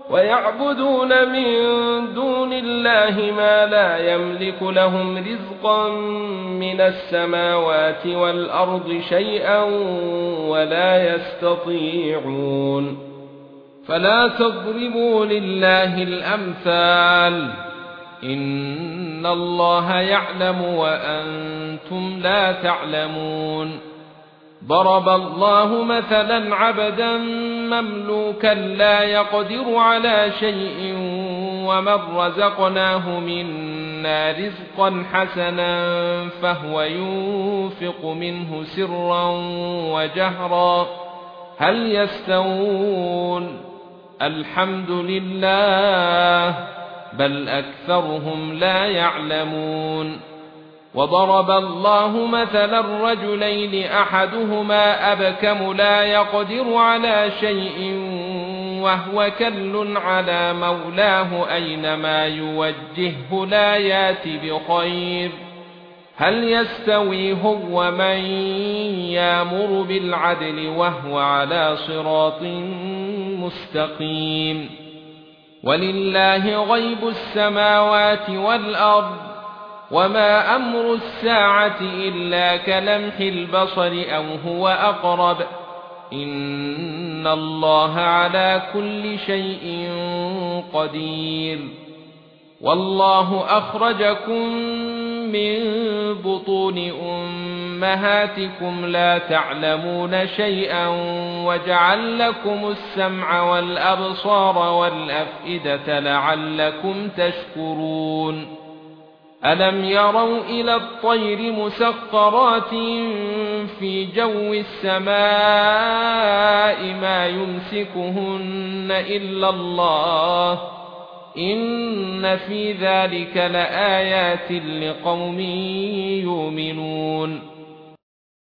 ويعبدون من دون الله ما لا يملك لهم رزقا من السماوات والأرض شيئا ولا يستطيعون فلا تضربوا لله الأمثال إن الله يعلم وأنتم لا تعلمون ضرب الله مثلا عبدا مملوكا لا يقدر على شيء ومن رزقناه منا رزقا حسنا فهو ينفق منه سرا وجهرا هل يستوون الحمد لله بل أكثرهم لا يعلمون وضرب الله مثلا الرجلين أحدهما أبكم لا يقدر على شيء وهو كل على مولاه أينما يوجهه لا يات بخير هل يستوي هو من يأمر بالعدل وهو على صراط مستقيم ولله غيب السماوات والأرض وما أمر الساعة إلا كلمح البصر أو هو أقرب إن الله على كل شيء قدير والله أخرجكم من بطون أمهاتكم لا تعلمون شيئا وجعل لكم السمع والأبصار والأفئدة لعلكم تشكرون ألم يروا إلى الطير مسخرات في جو السماء ما يمسكهن إلا الله إن في ذلك لآيات لقوم يؤمنون